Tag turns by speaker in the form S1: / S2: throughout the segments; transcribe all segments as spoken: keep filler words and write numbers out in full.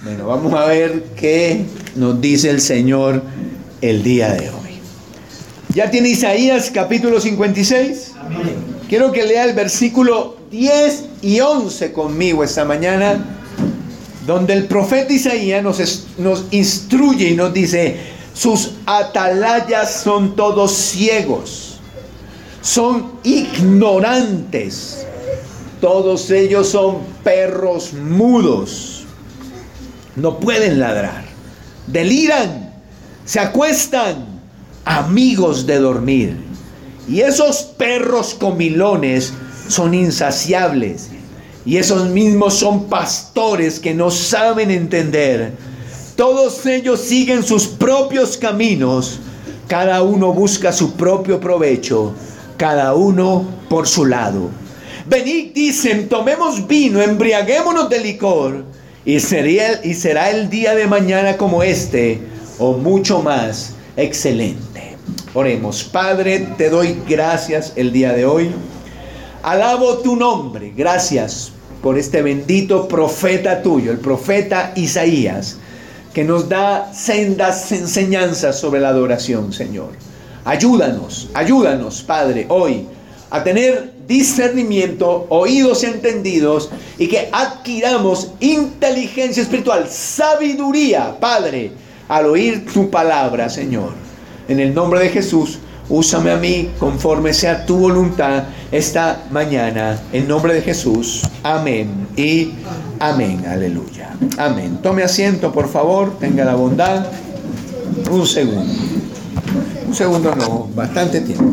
S1: Bueno, vamos a ver qué nos dice el Señor el día de hoy. ¿Ya tiene Isaías capítulo cincuenta y seis? Amén. Quiero que lea el versículo diez y once conmigo esta mañana, donde el profeta Isaías nos, nos instruye y nos dice: sus atalayas son todos ciegos, son ignorantes, todos ellos son perros mudos, no pueden ladrar, deliran, se acuestan, amigos de dormir. Y esos perros comilones son insaciables, y esos mismos son pastores que no saben entender. Todos ellos siguen sus propios caminos, cada uno busca su propio provecho, cada uno por su lado. Venid, dicen, tomemos vino, embriaguémonos de licor, y, sería, y será el día de mañana como este, o mucho más excelente. Oremos. Padre, te doy gracias el día de hoy. Alabo tu nombre. Gracias por este bendito profeta tuyo, el profeta Isaías, que nos da sendas enseñanzas sobre la adoración, Señor. Ayúdanos, ayúdanos, Padre, hoy a tener discernimiento, oídos entendidos, y que adquiramos inteligencia espiritual, sabiduría, Padre, al oír tu palabra, Señor. En el nombre de Jesús, úsame a mí conforme sea tu voluntad esta mañana. En nombre de Jesús. Amén y amén. Aleluya. Amén. Tome asiento, por favor. Tenga la bondad. Un segundo. Un segundo no, bastante tiempo.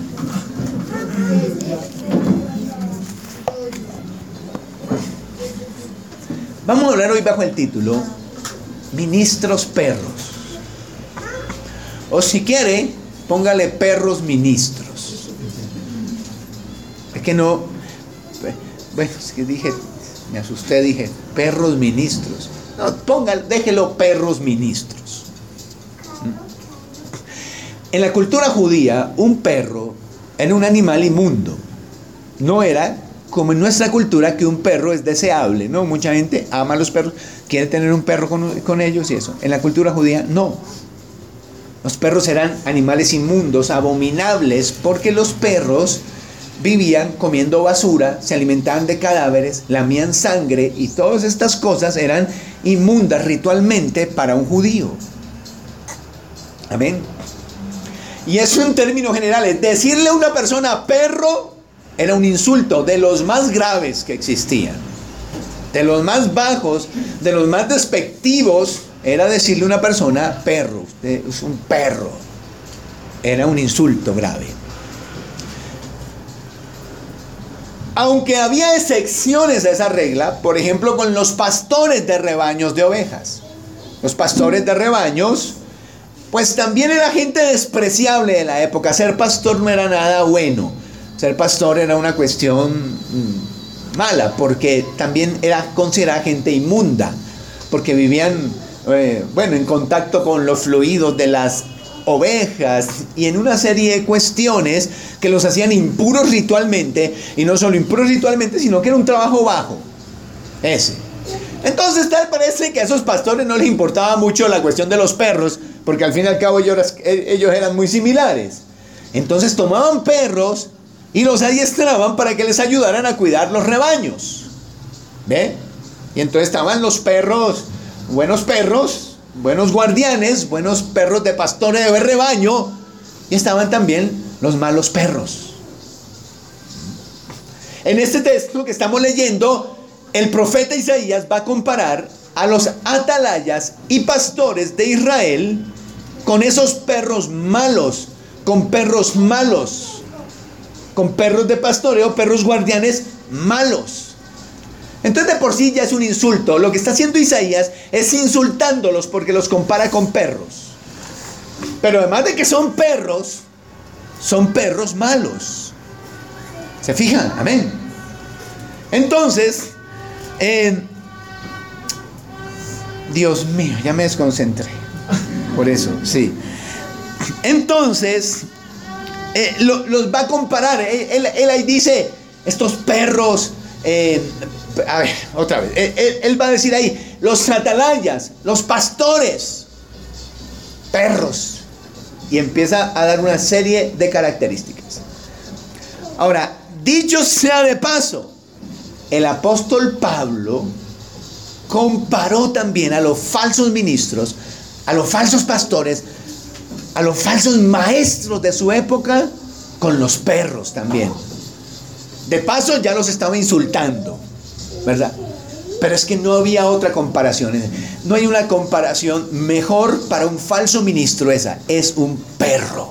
S1: Vamos a hablar hoy bajo el título Ministros Perros. O si quiere, póngale perros ministros. Es que no, bueno, es que dije, me asusté, dije, perros ministros. No, póngale, déjelo perros ministros. En la cultura judía, un perro era un animal inmundo. No era como en nuestra cultura, que un perro es deseable, ¿no? Mucha gente ama a los perros, quiere tener un perro con, con ellos y eso. En la cultura judía, no. Los perros eran animales inmundos, abominables, porque los perros vivían comiendo basura, se alimentaban de cadáveres, lamían sangre, y todas estas cosas eran inmundas ritualmente para un judío. Amén. Y eso en términos generales, decirle a una persona perro era un insulto de los más graves que existían, de los más bajos, de los más despectivos. Era decirle a una persona perro, usted es un perro. Era un insulto grave. Aunque había excepciones a esa regla, por ejemplo con los pastores de rebaños de ovejas. Los pastores de rebaños, pues también era gente despreciable de la época. Ser pastor no era nada bueno. Ser pastor era una cuestión mmm, mala, porque también era considerada gente inmunda, porque vivían, eh, bueno, en contacto con los fluidos de las ovejas y en una serie de cuestiones que los hacían impuros ritualmente, y no solo impuros ritualmente, sino que era un trabajo bajo, ese. Entonces tal parece que a esos pastores no les importaba mucho la cuestión de los perros, porque al fin y al cabo ellos, ellos eran muy similares. Entonces tomaban perros y los adiestraban para que les ayudaran a cuidar los rebaños. ¿Ve? Y entonces estaban los perros, buenos perros, buenos guardianes, buenos perros de pastores de rebaño, y estaban también los malos perros. En este texto que estamos leyendo, el profeta Isaías va a comparar a los atalayas y pastores de Israel con esos perros malos, con perros malos, con perros de pastoreo, perros guardianes malos. Entonces de por sí ya es un insulto. Lo que está haciendo Isaías es insultándolos porque los compara con perros. Pero además de que son perros, son perros malos. ¿Se fijan? Amén. Entonces, eh, Dios mío, ya me desconcentré. Por eso, sí. Entonces, eh, lo, los va a comparar. Él, él, él ahí dice, estos perros, eh, a ver, otra vez. Él, él, él va a decir ahí, los atalayas, los pastores, perros. Y empieza a dar una serie de características. Ahora, dicho sea de paso, el apóstol Pablo comparó también a los falsos ministros, a los falsos pastores, a los falsos maestros de su época con los perros también. De paso ya los estaba insultando, ¿verdad? Pero es que no había otra comparación. No hay una comparación mejor para un falso ministro. Esa es un perro.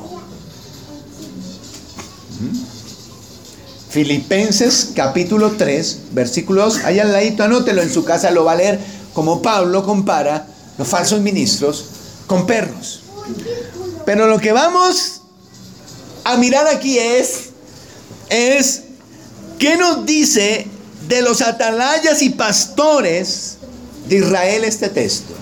S1: Filipenses capítulo tres, versículo dos. Ahí al ladito, anótelo, en su casa lo va a leer. Como Pablo compara los falsos ministros con perros. Pero lo que vamos a mirar aquí es, es ¿qué nos dice de los atalayas y pastores de Israel este texto?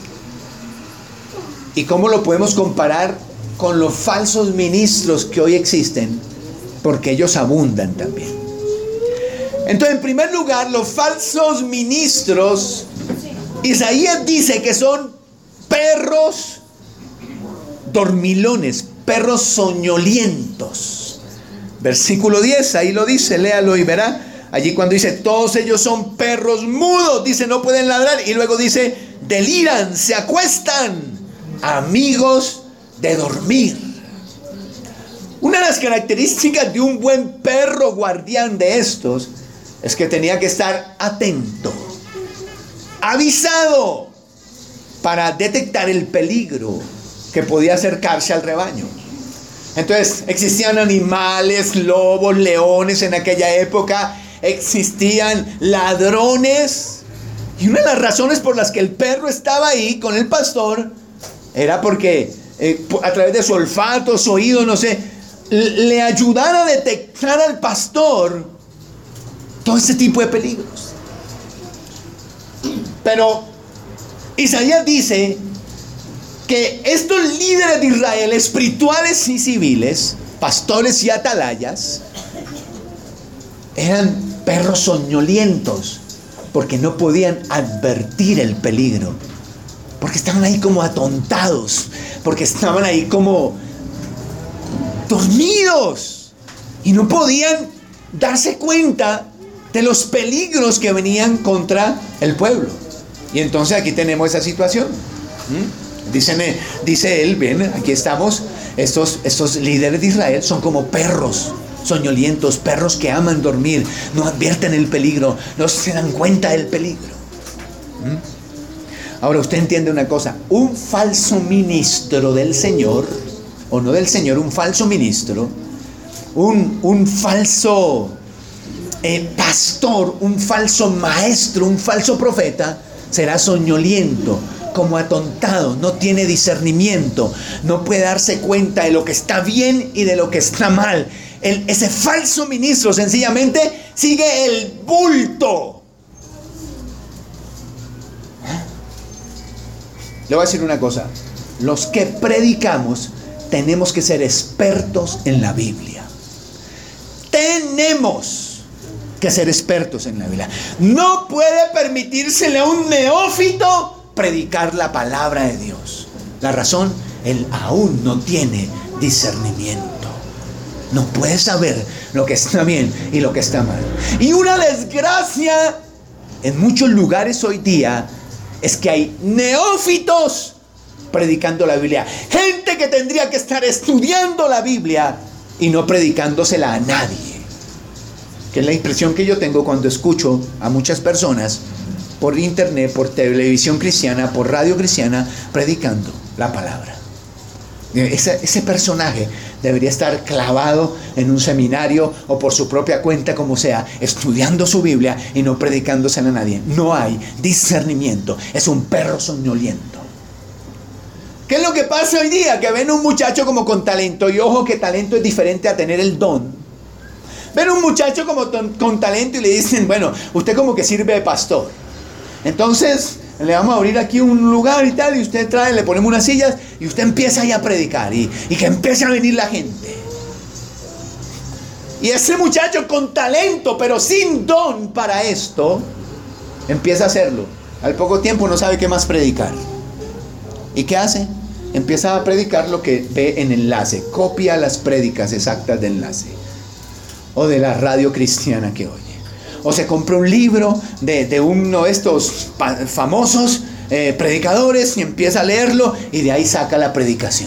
S1: ¿Y cómo lo podemos comparar con los falsos ministros que hoy existen? Porque ellos abundan también. Entonces, en primer lugar, los falsos ministros, Isaías dice que son perros dormilones, perros soñolientos. Versículo diez, ahí lo dice, léalo y verá. Allí cuando dice, todos ellos son perros mudos, dice, no pueden ladrar. Y luego dice, deliran, se acuestan, amigos de dormir. Una de las características de un buen perro guardián de estos es que tenía que estar atento, avisado, para detectar el peligro que podía acercarse al rebaño. Entonces, existían animales, lobos, leones en aquella época. Existían ladrones, y una de las razones por las que el perro estaba ahí con el pastor era porque eh, a través de su olfato, su oído, no sé, le ayudara a detectar al pastor todo ese tipo de peligros. Pero Isaías dice que estos líderes de Israel, espirituales y civiles, pastores y atalayas, eran perros soñolientos, porque no podían advertir el peligro, porque estaban ahí como atontados, porque estaban ahí como dormidos y no podían darse cuenta de los peligros que venían contra el pueblo. Y entonces aquí tenemos esa situación. ¿Mm? Dicen, dice él, bien, aquí estamos, estos, estos líderes de Israel son como perros soñolientos, perros que aman dormir, no advierten el peligro, no se dan cuenta del peligro. ¿Mm? Ahora usted entiende una cosa, un falso ministro del Señor, o no del Señor, un falso ministro, un, un falso eh, pastor, un falso maestro, un falso profeta, será soñoliento, como atontado, no tiene discernimiento, no puede darse cuenta de lo que está bien y de lo que está mal. El, ese falso ministro sencillamente sigue el bulto. Le voy a decir una cosa, los que predicamos tenemos que ser expertos en la Biblia. Tenemos que ser expertos en la Biblia. No puede permitírsele a un neófito predicar la palabra de Dios. La razón, él aún no tiene discernimiento. No puede saber lo que está bien y lo que está mal. Y una desgracia en muchos lugares hoy día es que hay neófitos predicando la Biblia. Gente que tendría que estar estudiando la Biblia y no predicándosela a nadie. Que es la impresión que yo tengo cuando escucho a muchas personas por internet, por televisión cristiana, por radio cristiana, predicando la palabra. Ese, ese personaje debería estar clavado en un seminario o por su propia cuenta, como sea, estudiando su Biblia y no predicándosela a nadie. No hay discernimiento. Es un perro soñoliento. ¿Qué es lo que pasa hoy día? Que ven un muchacho como con talento, y ojo que talento es diferente a tener el don. Ven un muchacho como ton, con talento y le dicen, bueno, usted como que sirve de pastor. Entonces le vamos a abrir aquí un lugar y tal, y usted trae, le ponemos unas sillas y usted empieza ahí a predicar y, y que empiece a venir la gente. Y ese muchacho con talento pero sin don para esto empieza a hacerlo. Al poco tiempo no sabe qué más predicar. ¿Y qué hace? Empieza a predicar lo que ve en enlace. Copia las prédicas exactas de enlace. O de la radio cristiana que oye. O se compra un libro de, de uno de estos famosos eh, predicadores y empieza a leerlo y de ahí saca la predicación.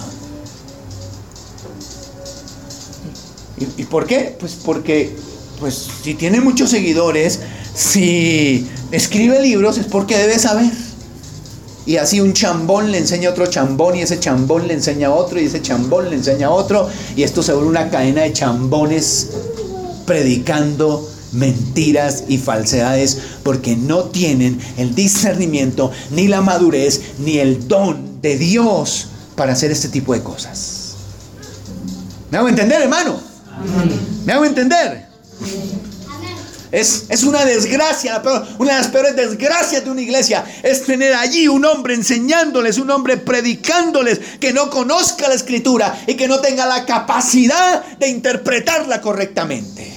S1: ¿Y, y por qué? Pues porque pues, si tiene muchos seguidores, si escribe libros es porque debe saber. Y así un chambón le enseña a otro chambón y ese chambón le enseña a otro y ese chambón le enseña a otro. Y esto se vuelve una cadena de chambones predicando mentiras y falsedades porque no tienen el discernimiento, ni la madurez, ni el don de Dios para hacer este tipo de cosas. ¿Me hago entender, hermano? ¿Me hago entender? Es, es una desgracia, una de las peores desgracias de una iglesia es tener allí un hombre enseñándoles, un hombre predicándoles que no conozca la escritura y que no tenga la capacidad de interpretarla correctamente.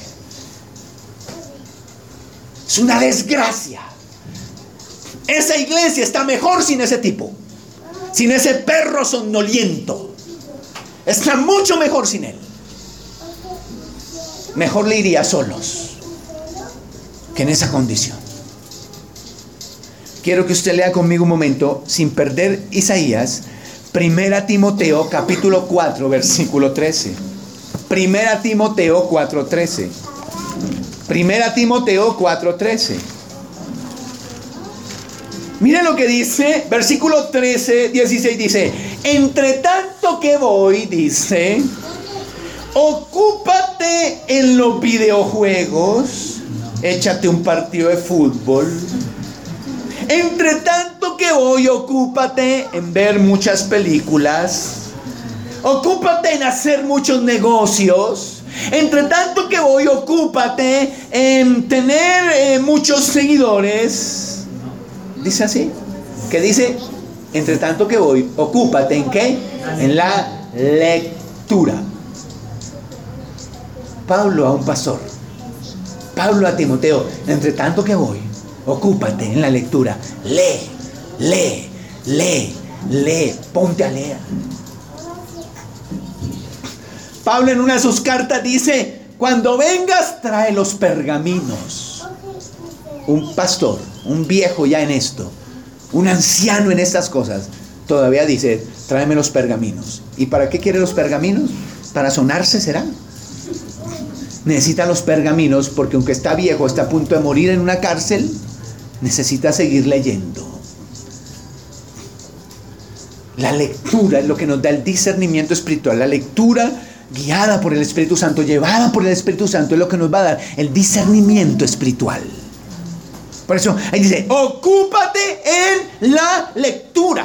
S1: Es una desgracia. Esa iglesia está mejor sin ese tipo, sin ese perro somnoliento. Está mucho mejor sin él. Mejor le iría solos que en esa condición. Quiero que usted lea conmigo un momento, sin perder Isaías, Primera Timoteo capítulo cuatro, versículo trece. Primera Timoteo cuatro, trece. Primera Timoteo cuatro, trece. Miren lo que dice, versículo trece, dieciséis dice: entre tanto que voy, dice, ocúpate en los videojuegos, échate un partido de fútbol. Entre tanto que voy, ocúpate en ver muchas películas, ocúpate en hacer muchos negocios. Entre tanto que voy, ocúpate en tener eh, muchos seguidores. Dice así, que dice, entre tanto que voy, ocúpate en ¿qué? En la lectura. Pablo a un pastor, Pablo a Timoteo, entre tanto que voy, ocúpate en la lectura. Lee, lee, lee, lee, ponte a leer. Pablo en una de sus cartas dice: cuando vengas, trae los pergaminos. Un pastor, un viejo ya en esto, un anciano en estas cosas, todavía dice: tráeme los pergaminos. ¿Y para qué quiere los pergaminos? ¿Para sonarse será? Necesita los pergaminos porque aunque está viejo, está a punto de morir en una cárcel, necesita seguir leyendo. La lectura es lo que nos da el discernimiento espiritual. La lectura guiada por el Espíritu Santo, llevada por el Espíritu Santo, es lo que nos va a dar el discernimiento espiritual. Por eso ahí dice: ocúpate en la lectura.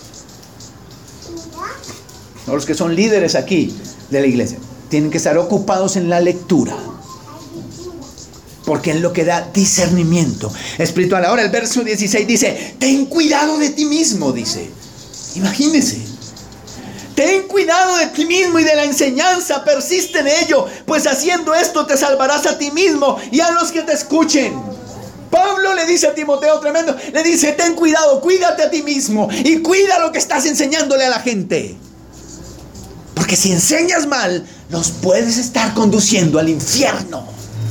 S1: Los que son líderes aquí de la iglesia tienen que estar ocupados en la lectura, porque es lo que da discernimiento espiritual. Ahora el verso dieciséis dice: ten cuidado de ti mismo, dice. Imagínese. Ten cuidado de ti mismo y de la enseñanza, persiste en ello, pues haciendo esto te salvarás a ti mismo y a los que te escuchen. Pablo le dice a Timoteo, tremendo, le dice: ten cuidado, cuídate a ti mismo y cuida lo que estás enseñándole a la gente. Porque si enseñas mal, los puedes estar conduciendo al infierno.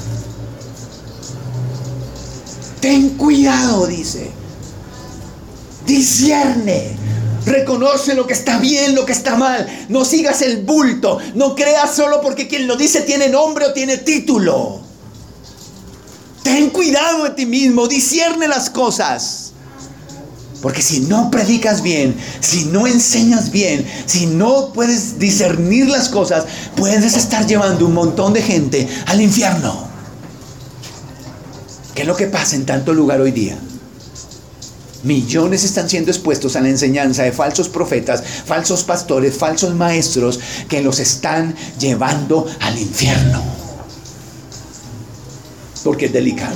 S1: Ten cuidado, dice. Discierne. Reconoce lo que está bien, lo que está mal. No sigas el bulto. No creas solo porque quien lo dice tiene nombre o tiene título. Ten cuidado de ti mismo. Discierne las cosas. Porque si no predicas bien, si no enseñas bien, si no puedes discernir las cosas, puedes estar llevando un montón de gente al infierno. ¿Qué es lo que pasa en tanto lugar hoy día? Millones están siendo expuestos a la enseñanza de falsos profetas, falsos pastores, falsos maestros que los están llevando al infierno. Porque es delicado.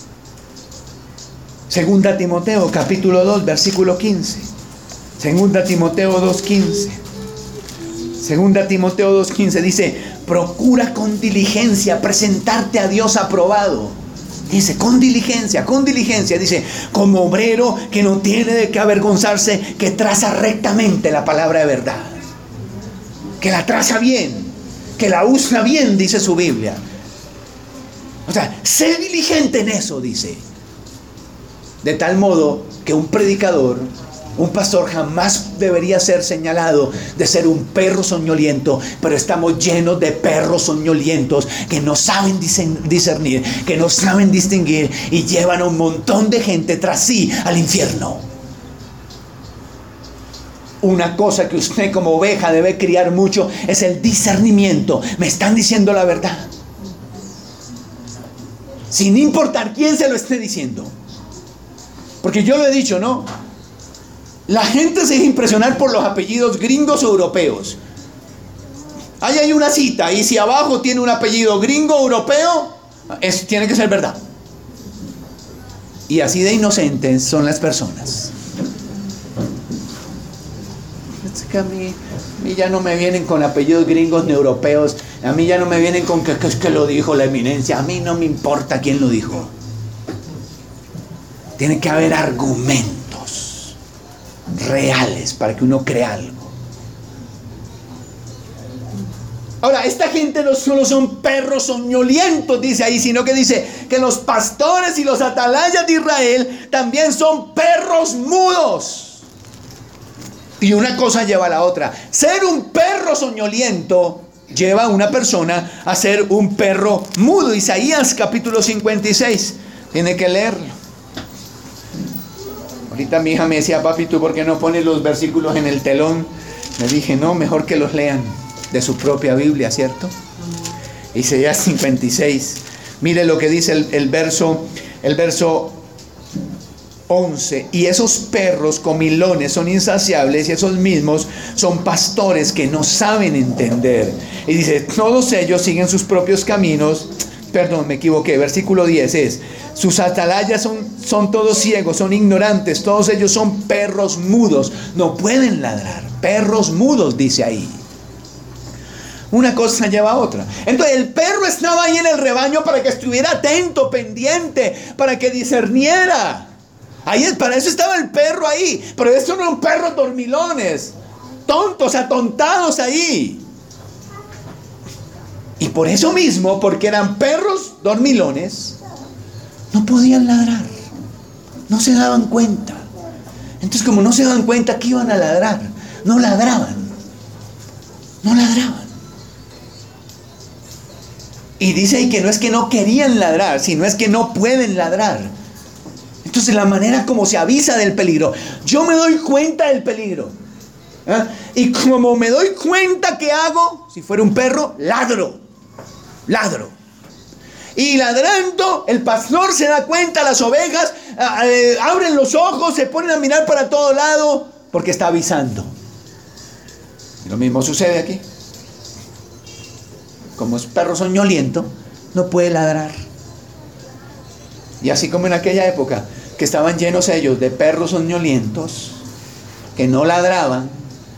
S1: Segunda Timoteo capítulo dos versículo quince. Segunda Timoteo dos quince. Segunda Timoteo dos quince dice: procura con diligencia presentarte a Dios aprobado. Dice, con diligencia, con diligencia. Dice, como obrero que no tiene de qué avergonzarse, que traza rectamente la palabra de verdad. Que la traza bien, que la usa bien, dice su Biblia. O sea, sé diligente en eso, dice. De tal modo que un predicador, un pastor jamás debería ser señalado de ser un perro soñoliento, pero estamos llenos de perros soñolientos que no saben discernir, que no saben distinguir y llevan a un montón de gente tras sí al infierno. Una cosa que usted como oveja debe criar mucho es el discernimiento. Me están diciendo la verdad, sin importar quién se lo esté diciendo. Porque yo lo he dicho, ¿no? La gente se deja impresionar por los apellidos gringos o europeos. Ahí hay una cita y si abajo tiene un apellido gringo o europeo, es, tiene que ser verdad. Y así de inocentes son las personas. Es que a mí, a mí ya no me vienen con apellidos gringos ni europeos. A mí ya no me vienen con que, que, que lo dijo la eminencia. A mí no me importa quién lo dijo. Tiene que haber argumentos reales para que uno crea algo. Ahora, esta gente no solo son perros soñolientos, dice ahí, sino que dice que los pastores y los atalayas de Israel también son perros mudos. Y una cosa lleva a la otra. Ser un perro soñoliento lleva a una persona a ser un perro mudo. Isaías capítulo cincuenta y seis. Tiene que leerlo. Ahorita mi hija me decía, papi, ¿tú por qué no pones los versículos en el telón? Le dije, no, mejor que los lean de su propia Biblia, ¿cierto? Isaías cincuenta y seis. Mire lo que dice el, el verso, el verso once. Y esos perros comilones son insaciables y esos mismos son pastores que no saben entender. Y dice, todos ellos siguen sus propios caminos. Perdón, me equivoqué. Versículo diez es, sus atalayas son, son todos ciegos, son ignorantes, todos ellos son perros mudos, no pueden ladrar. Perros mudos, dice ahí. Una cosa lleva a otra. Entonces el perro estaba ahí en el rebaño para que estuviera atento, pendiente, para que discerniera. Ahí, para eso estaba el perro ahí. Pero estos no eran perros dormilones, tontos, atontados ahí. Y por eso mismo, porque eran perros dormilones, no podían ladrar. No se daban cuenta. Entonces, como no se daban cuenta que iban a ladrar, no ladraban. No ladraban. Y dice ahí que no es que no querían ladrar, sino es que no pueden ladrar. Entonces, la manera como se avisa del peligro. Yo me doy cuenta del peligro. ¿Eh? Y como me doy cuenta, ¿qué hago? Si fuera un perro, ladro. Ladro. Y ladrando, el pastor se da cuenta, las ovejas eh, abren los ojos, se ponen a mirar para todo lado, porque está avisando. Y lo mismo sucede aquí. Como es perro soñoliento, no puede ladrar. Y así como en aquella época, que estaban llenos ellos de perros soñolientos, que no ladraban,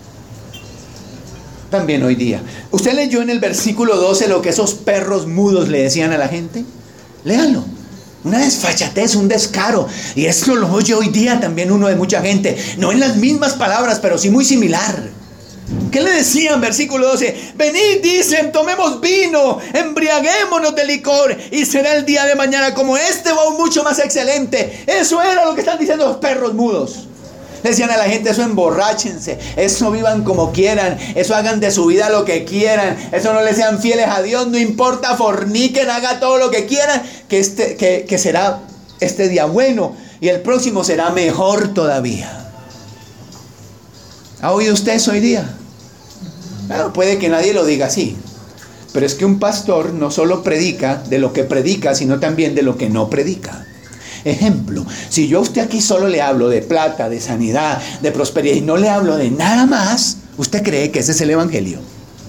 S1: también hoy día. ¿Usted leyó en el versículo doce lo que esos perros mudos le decían a la gente? Léalo. Una desfachatez, un descaro. Y esto lo oye hoy día también uno de mucha gente. No en las mismas palabras, pero sí muy similar. ¿Qué le decían? Versículo doce. Venid, dicen, tomemos vino, embriaguémonos de licor, y será el día de mañana como este o aún mucho más excelente. Eso era lo que están diciendo los perros mudos. Decían a la gente, eso emborráchense, eso vivan como quieran, eso hagan de su vida lo que quieran, eso no le sean fieles a Dios, no importa, forniquen, haga todo lo que quieran, que, este, que, que será este día bueno y el próximo será mejor todavía. ¿Ha oído usted eso hoy día? Bueno, puede que nadie lo diga así, pero es que un pastor no solo predica de lo que predica, sino también de lo que no predica. Ejemplo, si yo a usted aquí solo le hablo de plata, de sanidad, de prosperidad y no le hablo de nada más, ¿usted cree que ese es el evangelio?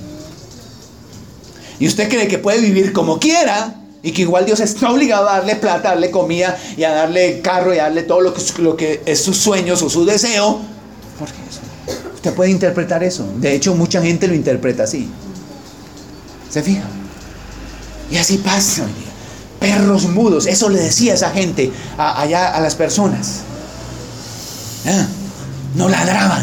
S1: Y usted cree que puede vivir como quiera y que igual Dios está obligado a darle plata, a darle comida y a darle carro y a darle todo lo que, lo que es sus sueños o su deseo. ¿Por qué eso? Usted puede interpretar eso. De hecho, mucha gente lo interpreta así. ¿Se fija? Y así pasa hoy día. perros mudos. Eso le decía esa gente a, allá a las personas. ¿Eh? No ladraban.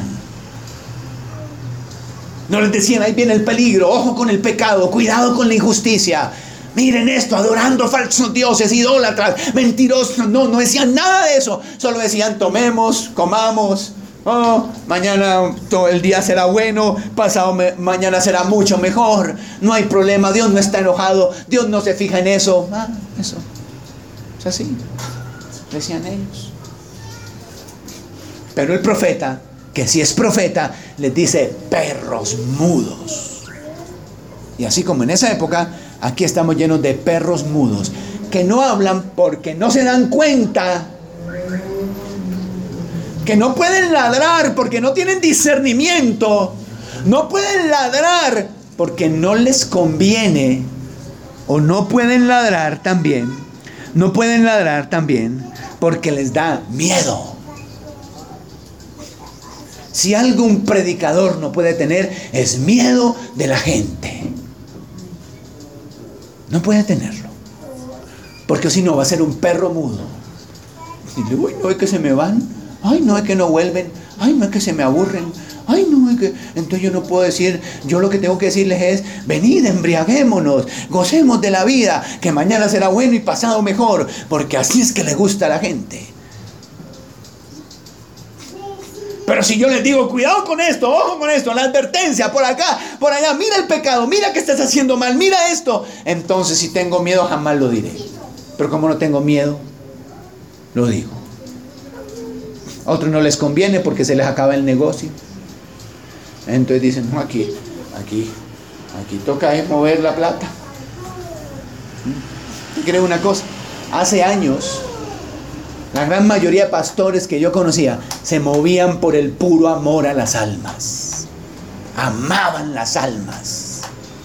S1: No les decían, ahí viene el peligro, ojo con el pecado, cuidado con la injusticia. Miren esto, adorando falsos dioses, idólatras, mentirosos. No, no decían nada de eso. Solo decían, tomemos, comamos. Oh, mañana todo el día será bueno, pasado me, mañana será mucho mejor. No hay problema, Dios no está enojado, Dios no se fija en eso. Ah, eso. Es así, decían ellos. Pero el profeta, que si es profeta, les dice perros mudos. Y así como en esa época, aquí estamos llenos de perros mudos, que no hablan porque no se dan cuenta, que no pueden ladrar porque no tienen discernimiento, no pueden ladrar porque no les conviene, o no pueden ladrar también, no pueden ladrar también porque les da miedo. Si algo un predicador no puede tener, es miedo de la gente. No puede tenerlo, porque si no va a ser un perro mudo. Y luego, no es que se me van, ay, no es que no vuelven, ay, no es que se me aburren, ay, no es que... Entonces yo no puedo decir, yo lo que tengo que decirles es, venid, embriaguémonos, gocemos de la vida, que mañana será bueno y pasado mejor, porque así es que le gusta a la gente. Pero si yo les digo, cuidado con esto, ojo con esto, la advertencia, por acá, por allá, mira el pecado, mira que estás haciendo mal, mira esto, entonces si tengo miedo jamás lo diré. Pero como no tengo miedo, lo digo. A otros no les conviene porque se les acaba el negocio. Entonces dicen, no, aquí, aquí, aquí toca es mover la plata. ¿Y creo una cosa? Hace años, la gran mayoría de pastores que yo conocía se movían por el puro amor a las almas. Amaban las almas.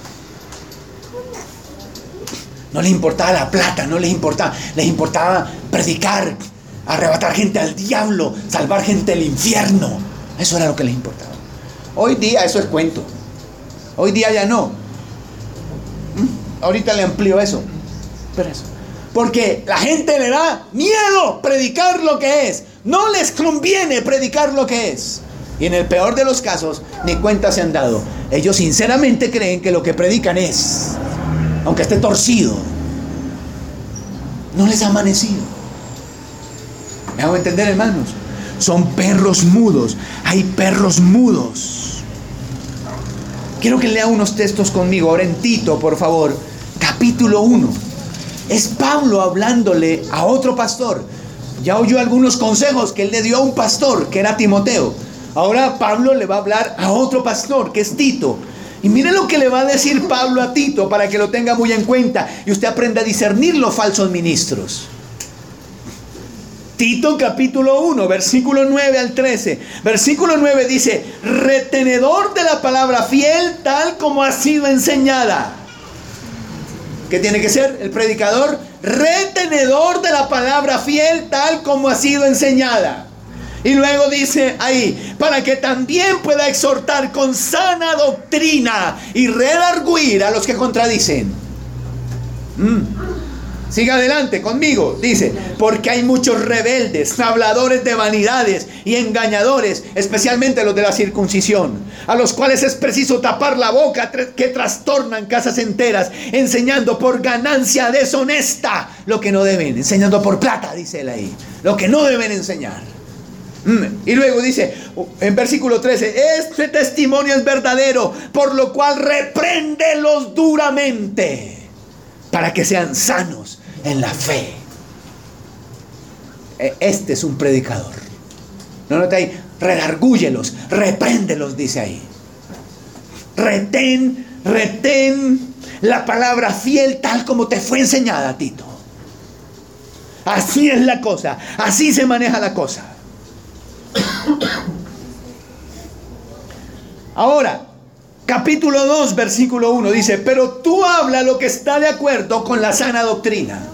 S1: No les importaba la plata, no les importaba, les importaba predicar, arrebatar gente al diablo, salvar gente del infierno. Eso era lo que les importaba. Hoy día eso es cuento. Hoy día ya no. ¿Mm? Ahorita le amplío eso. Pero eso. Porque la gente le da miedo predicar lo que es. No les conviene predicar lo que es. Y en el peor de los casos, ni cuenta se han dado. Ellos sinceramente creen que lo que predican es, aunque esté torcido, no les ha amanecido. ¿Me hago entender, hermanos? Son perros mudos. Hay perros mudos. Quiero que lea unos textos conmigo. Ahora en Tito, por favor. Capítulo uno. Es Pablo hablándole a otro pastor. Ya oyó algunos consejos que él le dio a un pastor, que era Timoteo. Ahora Pablo le va a hablar a otro pastor, que es Tito. Y mire lo que le va a decir Pablo a Tito, para que lo tenga muy en cuenta y usted aprenda a discernir los falsos ministros. Tito capítulo uno, versículo nueve al trece. Versículo nueve dice, retenedor de la palabra fiel tal como ha sido enseñada. ¿Qué tiene que ser el predicador? Retenedor de la palabra fiel tal como ha sido enseñada. Y luego dice ahí, para que también pueda exhortar con sana doctrina y redarguir a los que contradicen. Mm. Siga adelante conmigo, dice, porque hay muchos rebeldes, habladores de vanidades y engañadores, especialmente los de la circuncisión, a los cuales es preciso tapar la boca, que trastornan casas enteras, enseñando por ganancia deshonesta lo que no deben, enseñando por plata, dice él ahí, lo que no deben enseñar. Y luego dice en versículo trece, este testimonio es verdadero, por lo cual repréndelos duramente, para que sean sanos en la fe. Este es un predicador. No nota ahí, redargúyelos, repréndelos, dice ahí. Retén, retén la palabra fiel tal como te fue enseñada, Tito. Así es la cosa, así se maneja la cosa. Ahora, capítulo dos, versículo uno dice, pero tú habla lo que está de acuerdo con la sana doctrina.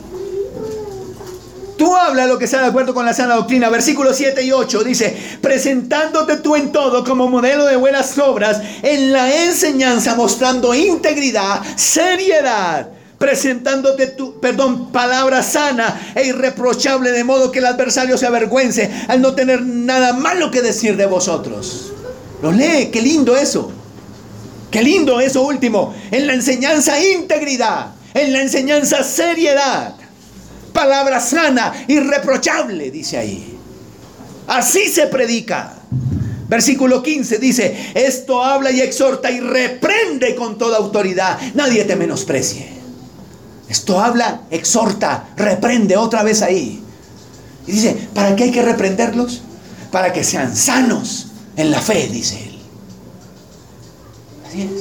S1: Tú habla lo que está de acuerdo con la sana doctrina. Versículos siete y ocho dice, presentándote tú en todo como modelo de buenas obras, en la enseñanza mostrando integridad, seriedad, presentándote tu, perdón, palabra sana e irreprochable, de modo que el adversario se avergüence al no tener nada malo que decir de vosotros. Lo lee, qué lindo eso. Qué lindo eso último. En la enseñanza, integridad. En la enseñanza, seriedad. Palabra sana, irreprochable, dice ahí. Así se predica. Versículo quince dice: esto habla y exhorta y reprende con toda autoridad. Nadie te menosprecie. Esto habla, exhorta, reprende, otra vez ahí. Y dice, ¿para qué hay que reprenderlos? Para que sean sanos en la fe, dice él. Así es.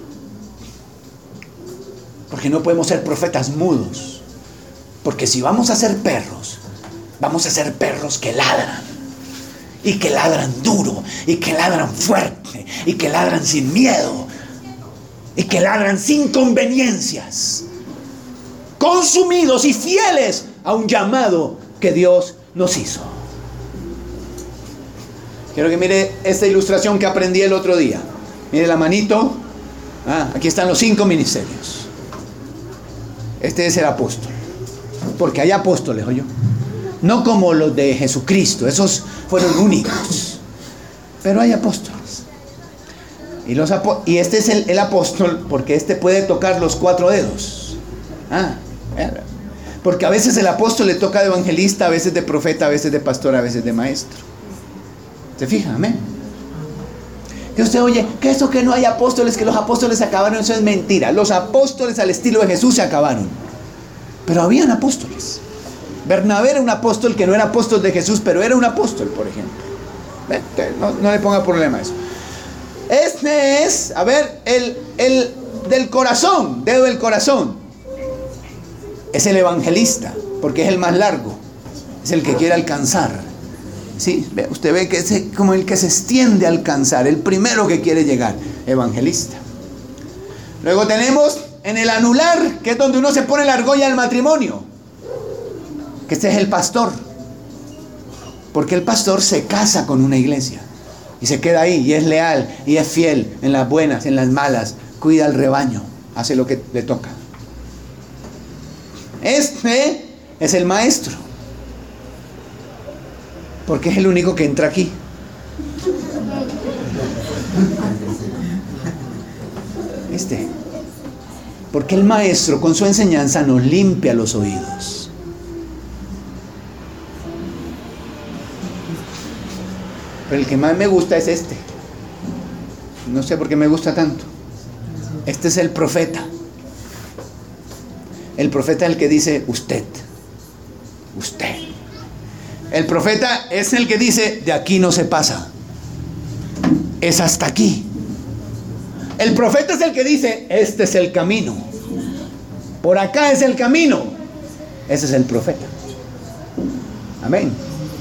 S1: Porque no podemos ser profetas mudos. Porque si vamos a ser perros, vamos a ser perros que ladran. Y que ladran duro. Y que ladran fuerte. Y que ladran sin miedo. Y que ladran sin conveniencias. Consumidos y fieles a un llamado que Dios nos hizo. Quiero que mire esta ilustración que aprendí el otro día. Mire la manito. Ah, aquí están los cinco ministerios. Este es el apóstol. Porque hay apóstoles, oye. No como los de Jesucristo. Esos fueron únicos. Pero hay apóstoles. Y, los apó- y este es el, el apóstol porque este puede tocar los cuatro dedos. Ah, porque a veces el apóstol le toca de evangelista, a veces de profeta, a veces de pastor, a veces de maestro. ¿Se fija? Amén. Que usted oye, que eso que no hay apóstoles, que los apóstoles se acabaron, eso es mentira. Los apóstoles al estilo de Jesús se acabaron. Pero habían apóstoles. Bernabé era un apóstol que no era apóstol de Jesús, pero era un apóstol, por ejemplo. No, no le ponga problema a eso. Este es, a ver, el, el del corazón, dedo del corazón. Es el evangelista, porque es el más largo. Es el que quiere alcanzar. Sí, usted ve que es como el que se extiende a alcanzar, el primero que quiere llegar, evangelista. Luego tenemos en el anular, que es donde uno se pone la argolla del matrimonio, que este es el pastor. Porque el pastor se casa con una iglesia y se queda ahí, y es leal, y es fiel en las buenas, en las malas, cuida al rebaño, hace lo que le toca. Este es el maestro, porque es el único que entra aquí. Este, porque el maestro con su enseñanza nos limpia los oídos. Pero el que más me gusta es este. No sé por qué me gusta tanto. Este es el profeta. El profeta es el que dice usted, usted. El profeta es el que dice de aquí no se pasa, es hasta aquí. El profeta es el que dice este es el camino, por acá es el camino. Ese es el profeta. Amén.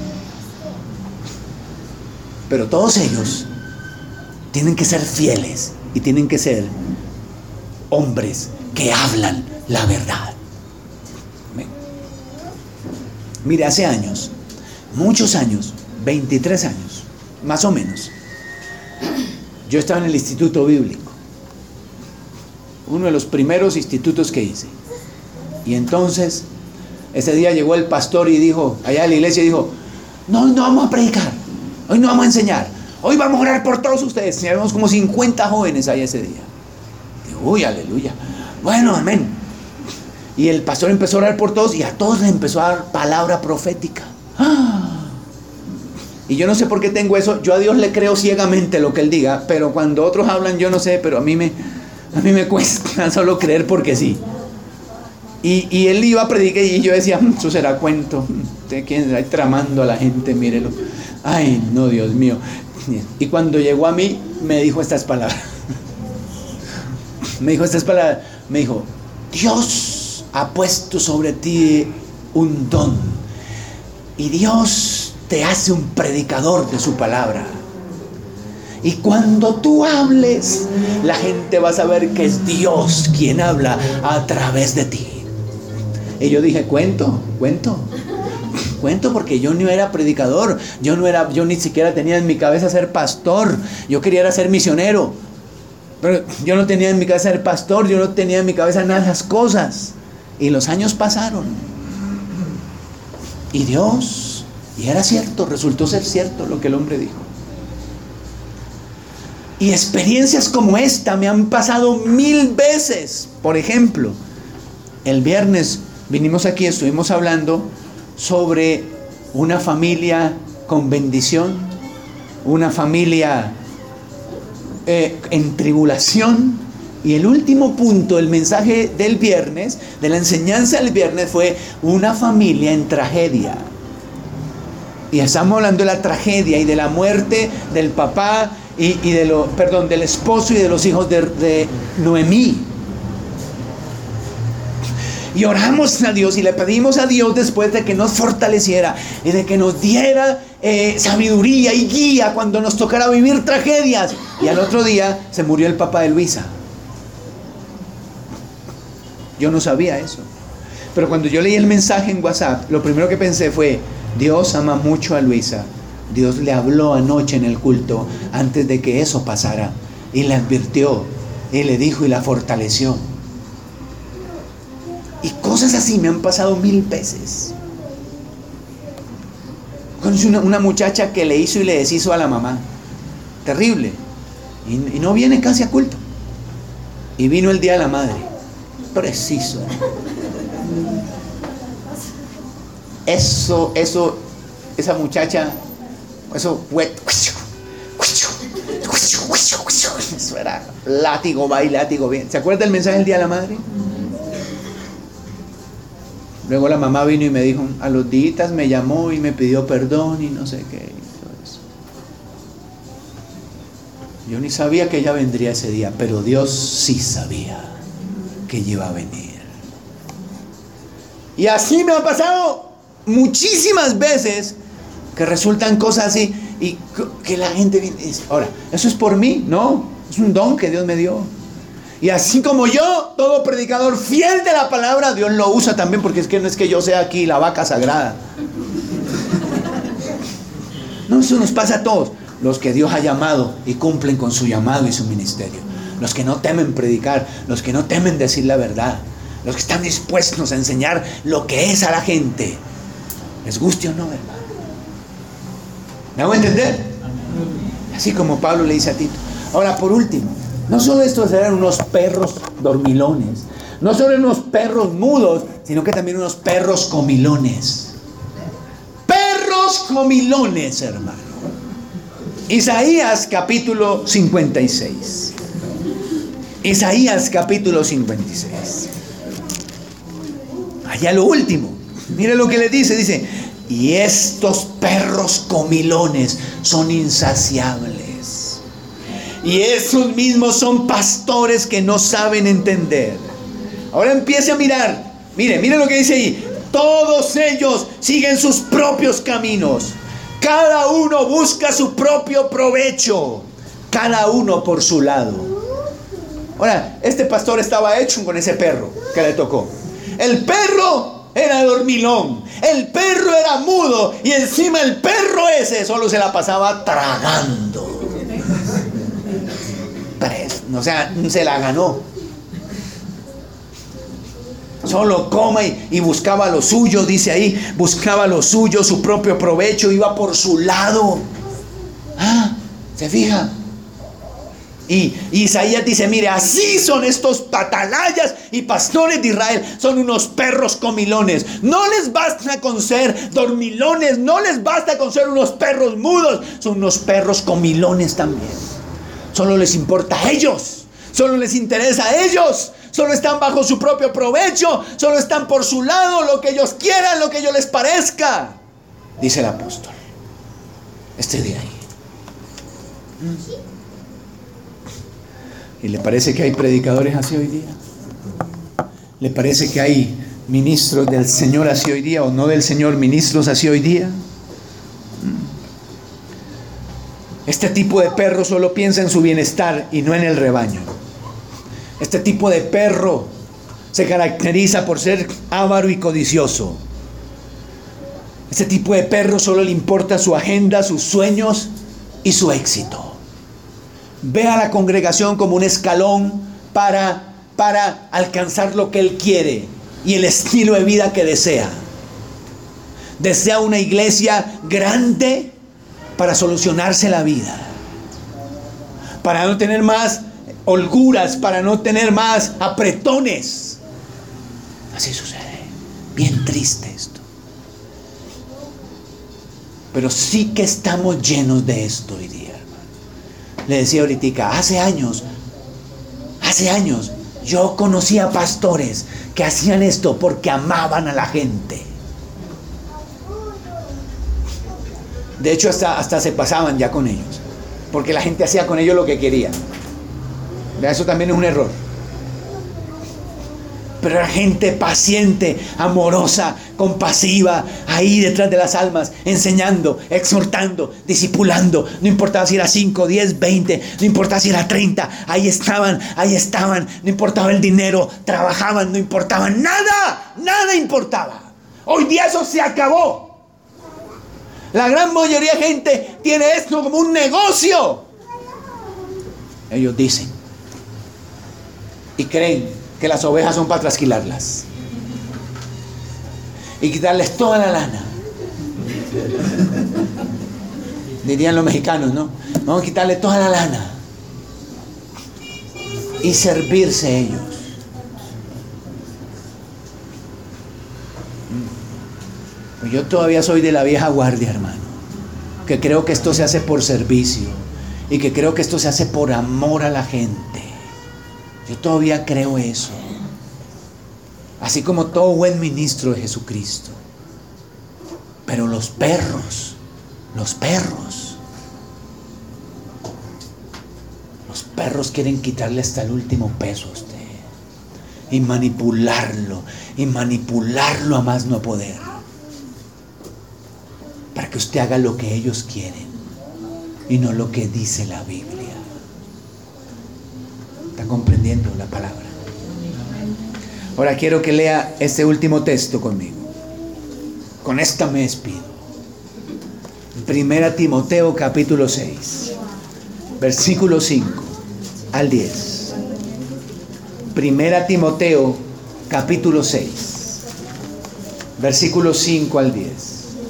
S1: Pero todos ellos tienen que ser fieles y tienen que ser hombres que hablan la verdad. Amén. Mire, hace años, muchos años, veintitrés años, más o menos, yo estaba en el Instituto Bíblico, uno de los primeros institutos que hice. Y entonces, ese día llegó el pastor y dijo, allá en la iglesia, dijo, no, hoy no vamos a predicar, hoy no vamos a enseñar, hoy vamos a orar por todos ustedes. Teníamos como cincuenta jóvenes ahí ese día. Digo, uy, aleluya. Bueno, amén. Y el pastor empezó a orar por todos y a todos les empezó a dar palabra profética. ¡Ah! Y yo no sé por qué tengo eso. Yo a Dios le creo ciegamente lo que Él diga, pero cuando otros hablan yo no sé, pero a mí me, a mí me cuesta solo creer porque sí. Y, y Él iba a predicar y yo decía, eso será cuento. ¿De quién está tramando a la gente? Mírelo. Ay, no, Dios mío. Y cuando llegó a mí, me dijo estas palabras. Me dijo estas palabras. Me dijo, Dios ha puesto sobre ti un don y Dios te hace un predicador de su palabra, y cuando tú hables la gente va a saber que es Dios quien habla a través de ti. Y yo dije, cuento, cuento cuento porque yo no era predicador, yo no era, yo ni siquiera tenía en mi cabeza ser pastor, yo quería era ser misionero. Pero yo no tenía en mi cabeza ser pastor, yo no tenía en mi cabeza nada de esas cosas. Y los años pasaron. Y Dios, y era cierto, resultó ser cierto lo que el hombre dijo. Y experiencias como esta me han pasado mil veces. Por ejemplo, el viernes vinimos aquí, estuvimos hablando sobre una familia con bendición, una familia eh, en tribulación. Y el último punto, el mensaje del viernes, de la enseñanza del viernes, fue una familia en tragedia. Y estamos hablando de la tragedia y de la muerte del papá y, y de lo, perdón, del esposo y de los hijos de, de Noemí. Y oramos a Dios y le pedimos a Dios después de que nos fortaleciera y de que nos diera eh, sabiduría y guía cuando nos tocara vivir tragedias. Y al otro día se murió el papá de Luisa. Yo no sabía eso. Pero cuando yo leí el mensaje en WhatsApp, lo primero que pensé fue: Dios ama mucho a Luisa. Dios le habló anoche en el culto antes de que eso pasara. Y le advirtió. Y le dijo y la fortaleció. Y cosas así me han pasado mil veces. Conocí una, una muchacha que le hizo y le deshizo a la mamá. Terrible. Y, y no viene casi a culto. Y vino el día de la madre. Preciso. Eso, eso, esa muchacha, eso fue, eso era látigo va y látigo bien. ¿Se acuerda el mensaje del día de la madre? Luego la mamá vino y me dijo, a los días me llamó y me pidió perdón y no sé qué. Y todo eso. Yo ni sabía que ella vendría ese día, pero Dios sí sabía que ella iba a venir. Y así me ha pasado muchísimas veces que resultan cosas así y que la gente dice, ahora, ¿eso es por mí? No, es un don que Dios me dio. Y así como yo, todo predicador fiel de la palabra, Dios lo usa también, porque es que no es que yo sea aquí la vaca sagrada. No, eso nos pasa a todos. Los que Dios ha llamado y cumplen con su llamado y su ministerio. Los que no temen predicar, los que no temen decir la verdad, los que están dispuestos a enseñar lo que es a la gente, les guste o no, hermano. ¿Me hago entender? Así como Pablo le dice a Tito. Ahora, por último, no solo estos eran unos perros dormilones, no solo unos perros mudos, sino que también unos perros comilones. Perros comilones, hermano. Isaías capítulo cincuenta y seis. Isaías capítulo cincuenta y seis. Allá lo último. Mire lo que le dice. Dice, y estos perros comilones son insaciables. Y esos mismos son pastores que no saben entender. Ahora empiece a mirar. Mire, mire lo que dice ahí. Todos ellos siguen sus propios caminos. Cada uno busca su propio provecho. Cada uno por su lado. Ahora, este pastor estaba hecho con ese perro que le tocó. El perro era dormilón. El perro era mudo. Y encima el perro ese solo se la pasaba tragando. O sea, se la ganó. Solo come y, y buscaba lo suyo, dice ahí. Buscaba lo suyo, su propio provecho. Iba por su lado. Ah, ¿se fija? Y Isaías dice, mire, así son estos atalayas y pastores de Israel. Son unos perros comilones. No les basta con ser dormilones. No les basta con ser unos perros mudos. Son unos perros comilones también. Solo les importa a ellos. Solo les interesa a ellos. Solo están bajo su propio provecho. Solo están por su lado, lo que ellos quieran, lo que ellos les parezca. Dice el apóstol. Este de ahí. ¿Y le parece que hay predicadores así hoy día? ¿Le parece que hay ministros del Señor así hoy día? ¿O no del Señor, ministros así hoy día? Este tipo de perro solo piensa en su bienestar y no en el rebaño. Este tipo de perro se caracteriza por ser avaro y codicioso. Este tipo de perro solo le importa su agenda, sus sueños y su éxito. ve a la congregación como un escalón para, para alcanzar lo que él quiere y el estilo de vida que desea. Desea una iglesia grande para solucionarse la vida, para no tener más holguras, para no tener más apretones. Así sucede. Bien triste esto. Pero sí que estamos llenos de esto hoy día, hermano. Le decía ahorita, hace años, hace años, yo conocía pastores que hacían esto porque amaban a la gente. De hecho, hasta, hasta se pasaban ya con ellos, porque la gente hacía con ellos lo que quería. Eso también es un error. Pero era gente paciente, amorosa, compasiva, ahí detrás de las almas, enseñando, exhortando, discipulando. No importaba si era cinco, diez, veinte, no importaba si era treinta, ahí estaban, ahí estaban. No importaba el dinero, trabajaban, no importaba nada, nada importaba. Hoy día eso se acabó. La gran mayoría de gente tiene esto como un negocio. Ellos dicen y creen que las ovejas son para trasquilarlas y quitarles toda la lana. Dirían los mexicanos, ¿no? Vamos a quitarle toda la lana y servirse ellos. Pues yo todavía soy de la vieja guardia, hermano, que creo que esto se hace por servicio y que creo que esto se hace por amor a la gente. Yo todavía creo eso. Así como todo buen ministro de Jesucristo. Pero los perros, los perros, los perros quieren quitarle hasta el último peso a usted. Y manipularlo, y manipularlo a más no poder. Para que usted haga lo que ellos quieren y no lo que dice la Biblia. ¿Está comprendiendo la palabra? Ahora quiero que lea este último texto conmigo. Con esta me despido. Primera Timoteo capítulo seis, versículo cinco al diez. Primera Timoteo capítulo seis, versículo cinco al diez.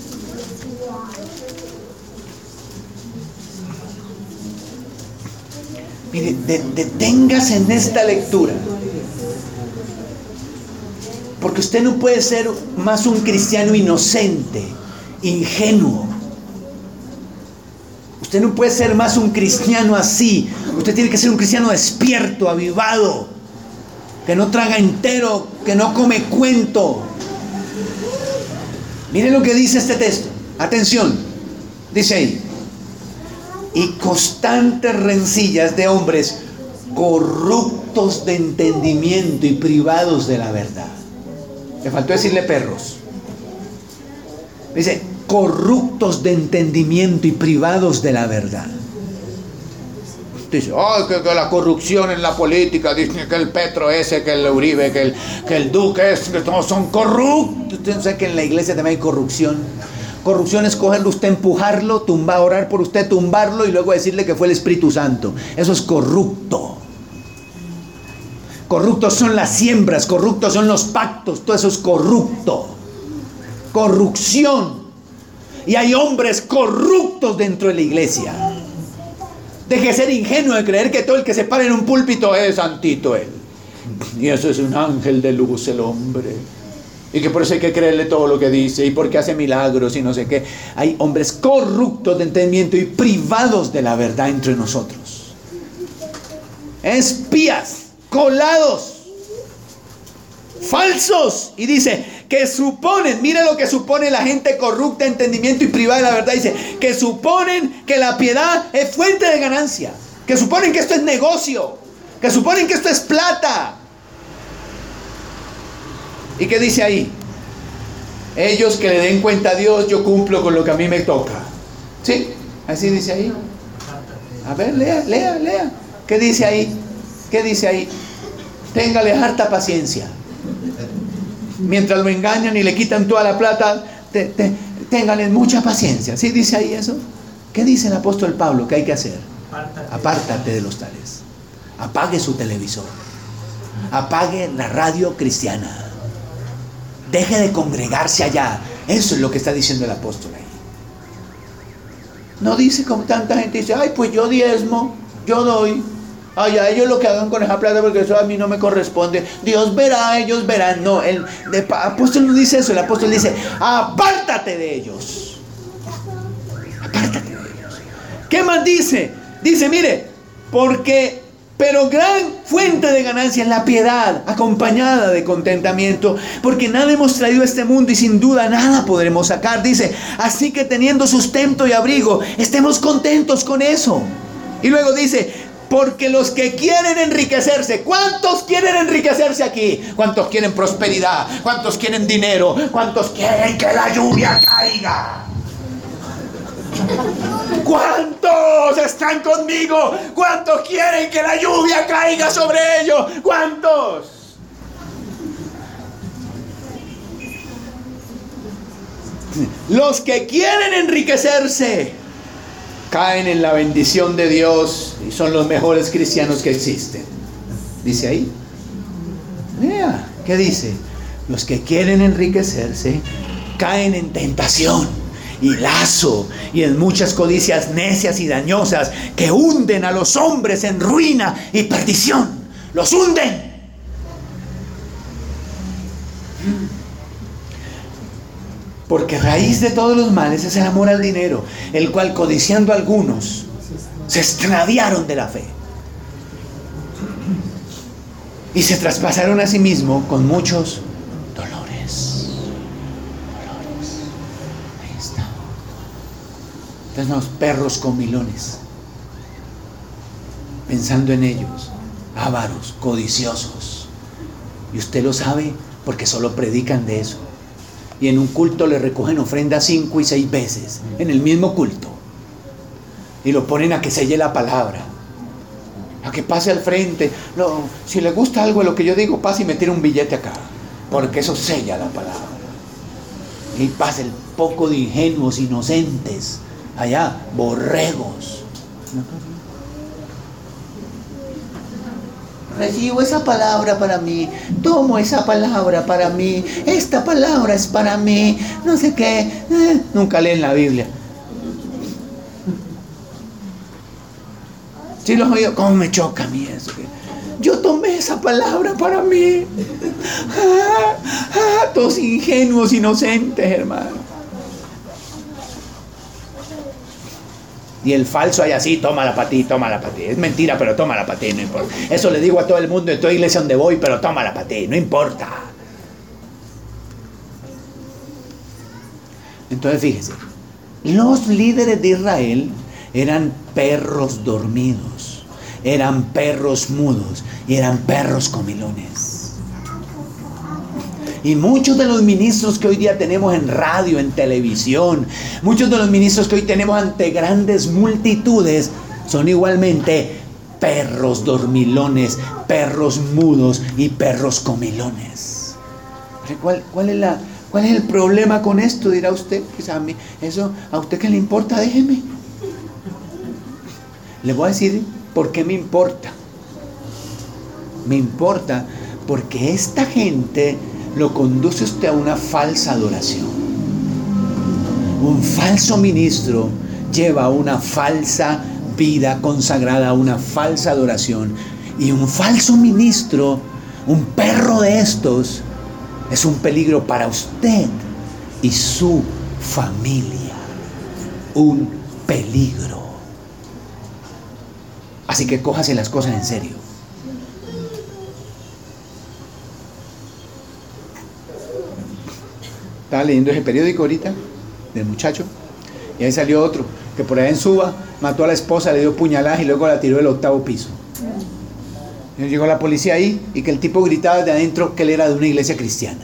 S1: Mire, de, deténgase en esta lectura, porque usted no puede ser más un cristiano inocente, ingenuo. Usted no puede ser más un cristiano así. Usted tiene que ser un cristiano despierto, avivado, que no traga entero, que no come cuento. Mire lo que dice este texto. Atención, dice ahí: y constantes rencillas de hombres corruptos de entendimiento y privados de la verdad. Le faltó decirle perros. Dice, corruptos de entendimiento y privados de la verdad. Dice, oh, que, que la corrupción en la política, dice que el Petro ese, que el Uribe, que el, que el Duque es, que todos son corruptos. Usted sabe que en la iglesia también hay corrupción. Corrupción es cogerlo usted, empujarlo, tumbar, orar por usted, tumbarlo y luego decirle que fue el Espíritu Santo. Eso es corrupto. Corruptos son las siembras, corruptos son los pactos, todo eso es corrupto. Corrupción. Y hay hombres corruptos dentro de la iglesia. Deje de ser ingenuo de creer que todo el que se para en un púlpito es santito él. Y eso es un ángel de luz el hombre. Y que por eso hay que creerle todo lo que dice. Y porque hace milagros y no sé qué. Hay hombres corruptos de entendimiento y privados de la verdad entre nosotros. Espías, colados, falsos. Y dice que suponen, mire lo que supone la gente corrupta de entendimiento y privada de la verdad. Dice que suponen que la piedad es fuente de ganancia. Que suponen que esto es negocio. Que suponen que esto es plata. ¿Y qué dice ahí? Ellos que le den cuenta a Dios, yo cumplo con lo que a mí me toca. ¿Sí? Así dice ahí. A ver, lea, lea, lea. ¿Qué dice ahí? ¿Qué dice ahí? Téngale harta paciencia. Mientras lo engañan y le quitan toda la plata, te, te, téngale mucha paciencia. ¿Sí dice ahí eso? ¿Qué dice el apóstol Pablo que hay que hacer?
S2: Apártate.
S1: Apártate de los tales. Apague su televisor. Apague la radio cristiana. Deje de congregarse allá. Eso es lo que está diciendo el apóstol ahí. No dice como tanta gente dice, ay, pues yo diezmo, yo doy. Ay, a ellos lo que hagan con esa plata porque eso a mí no me corresponde. Dios verá, ellos verán. No, el, el apóstol no dice eso. El apóstol dice, apártate de ellos. Apártate de ellos. ¿Qué más dice? Dice, mire, porque, pero gran fuente de ganancia es la piedad, acompañada de contentamiento, porque nada hemos traído a este mundo y sin duda nada podremos sacar. Dice, así que teniendo sustento y abrigo, estemos contentos con eso. Y luego dice, porque los que quieren enriquecerse, ¿cuántos quieren enriquecerse aquí? ¿Cuántos quieren prosperidad? ¿Cuántos quieren dinero? ¿Cuántos quieren que la lluvia caiga? ¿Cuántos están conmigo? ¿Cuántos quieren que la lluvia caiga sobre ellos? ¿Cuántos? Los que quieren enriquecerse caen en la bendición de Dios y son los mejores cristianos que existen. Dice ahí. Vea, ¿qué dice? Los que quieren enriquecerse caen en tentación y lazo y en muchas codicias necias y dañosas que hunden a los hombres en ruina y perdición. Los hunden. Porque raíz de todos los males es el amor al dinero, el cual codiciando algunos se extraviaron de la fe y se traspasaron a sí mismos con muchos dolores. Dolores. Ahí está. Entonces los perros comilones, pensando en ellos, ávaros, codiciosos. Y usted lo sabe porque solo predican de eso. Y en un culto le recogen ofrendas cinco y seis veces, en el mismo culto. Y lo ponen a que selle la palabra, a que pase al frente. No, si le gusta algo de lo que yo digo, pase y me tire un billete acá, porque eso sella la palabra. Y pasa el poco de ingenuos, inocentes, allá, borregos. Recibo esa palabra para mí, tomo esa palabra para mí, esta palabra es para mí, no sé qué, eh, nunca leen la Biblia. Si los oído, ¿cómo me choca a mí eso? Yo tomé esa palabra para mí. Ah, ah, todos ingenuos, inocentes, hermano. Y el falso hay así, tómala para ti, tómala para ti. Es mentira, pero tómala para ti, no importa. Eso le digo a todo el mundo en toda iglesia donde voy, pero tómala para ti, no importa. Entonces fíjese, los líderes de Israel eran perros dormidos, eran perros mudos y eran perros comilones. Y muchos de los ministros que hoy día tenemos en radio, en televisión, muchos de los ministros que hoy tenemos ante grandes multitudes, son igualmente perros dormilones, perros mudos y perros comilones. ¿Cuál, cuál, es la, ¿Cuál es el problema con esto? Dirá usted. Pues a mí, eso, ¿a usted qué le importa? Déjeme. Le voy a decir por qué me importa. Me importa porque esta gente lo conduce usted a una falsa adoración. Un falso ministro lleva una falsa vida consagrada a una falsa adoración. Y un falso ministro, un perro de estos, es un peligro para usted y su familia. Un peligro. Así que cójase las cosas en serio. Estaba leyendo ese periódico ahorita del muchacho y ahí salió otro que por allá en Suba mató a la esposa, le dio puñaladas y luego la tiró del octavo piso. Y llegó la policía ahí y que el tipo gritaba desde adentro que él era de una iglesia cristiana.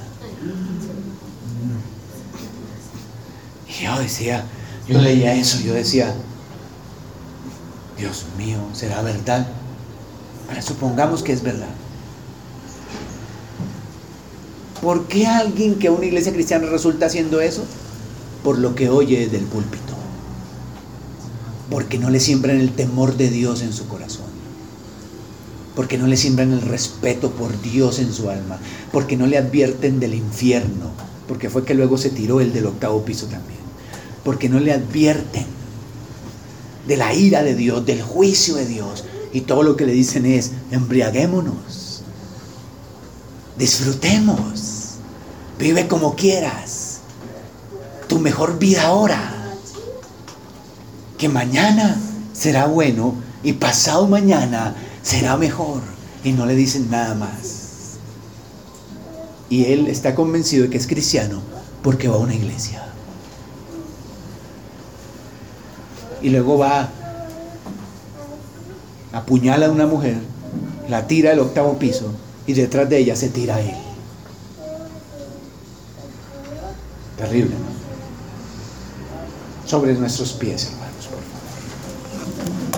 S1: Y yo decía, yo leía eso, yo decía, Dios mío, ¿será verdad? Ahora supongamos que es verdad. ¿Por qué alguien que a una iglesia cristiana resulta haciendo eso? Por lo que oye desde el púlpito. Porque no le siembran el temor de Dios en su corazón. Porque no le siembran el respeto por Dios en su alma. Porque no le advierten del infierno. Porque fue que luego se tiró el del octavo piso también. Porque no le advierten de la ira de Dios, del juicio de Dios. Y todo lo que le dicen es: embriaguémonos, disfrutemos, vive como quieras, tu mejor vida ahora, que mañana será bueno y pasado mañana será mejor. Y no le dicen nada más. Y él está convencido de que es cristiano porque va a una iglesia. Y luego va, apuñala a una mujer, la tira del octavo piso y detrás de ella se tira él. Terrible, ¿no? Sobre nuestros pies, hermanos, por favor.